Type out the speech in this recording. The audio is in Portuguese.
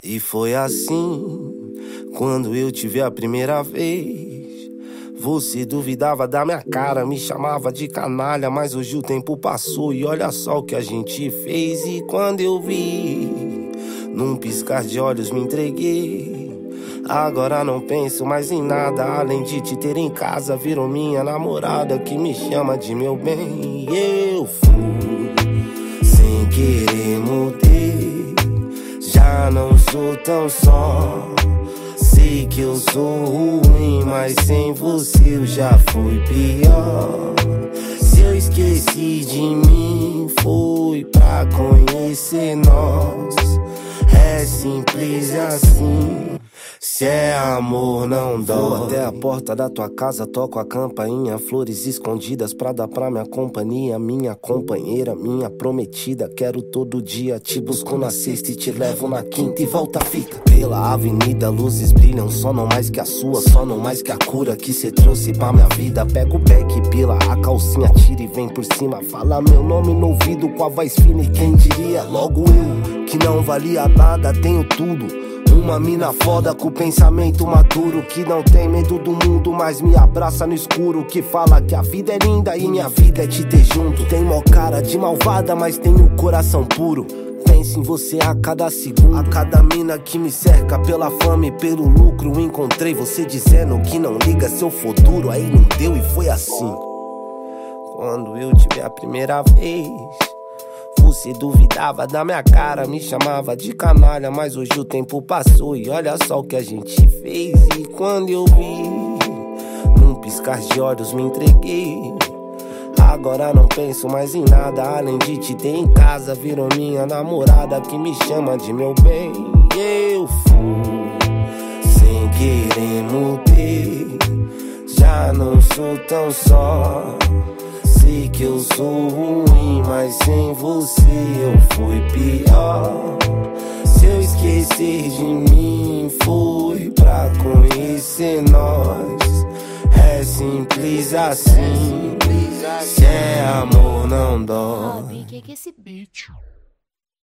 E foi assim, quando eu te vi a primeira vez. Você duvidava da minha cara, me chamava de canalha, mas hoje o tempo passou e olha só o que a gente fez. E quando eu vi, num piscar de olhos me entreguei. Agora não penso mais em nada, além de te ter em casa. Virou minha namorada que me chama de meu bem. Eu fui, sem querer mudei. Já não sou tão só. Sei que eu sou ruim, mas sem você eu já fui pior. Se eu esqueci de mim, foi pra conhecer nós. É simples assim. Se é amor, não dói. Vou até a porta da tua casa, toco a campainha. Flores escondidas pra dar pra minha companhia. Minha companheira, minha prometida. Quero todo dia, te busco na sexta e te levo na quinta. E volta a fita pela avenida, luzes brilham. Só não mais que a sua, só não mais que a cura que cê trouxe pra minha vida. Pega o beck, pila, a calcinha tira e vem por cima. Fala meu nome no ouvido com a voz fina. E quem diria, logo eu, que não valia nada, tenho tudo. Uma mina foda com pensamento maduro, que não tem medo do mundo, mas me abraça no escuro. Que fala que a vida é linda e minha vida é te ter junto. Tem mó cara de malvada, mas tem o coração puro. Penso em você a cada segundo. A cada mina que me cerca pela fama e pelo lucro. Encontrei você dizendo que não liga seu futuro. Aí não deu e foi assim. Quando eu te vi a primeira vez, você duvidava da minha cara, me chamava de canalha, mas hoje o tempo passou e olha só o que a gente fez. E quando eu vi, num piscar de olhos me entreguei. Agora não penso mais em nada, além de te ter em casa. Virou minha namorada que me chama de meu bem. Eu fui, sem querer mudei. Já não sou tão só. Sei que eu sou ruim, mas sem você eu fui pior. Se eu esquecer de mim, foi pra conhecer nós. É simples assim. Se é amor, não dói. Que é esse bicho?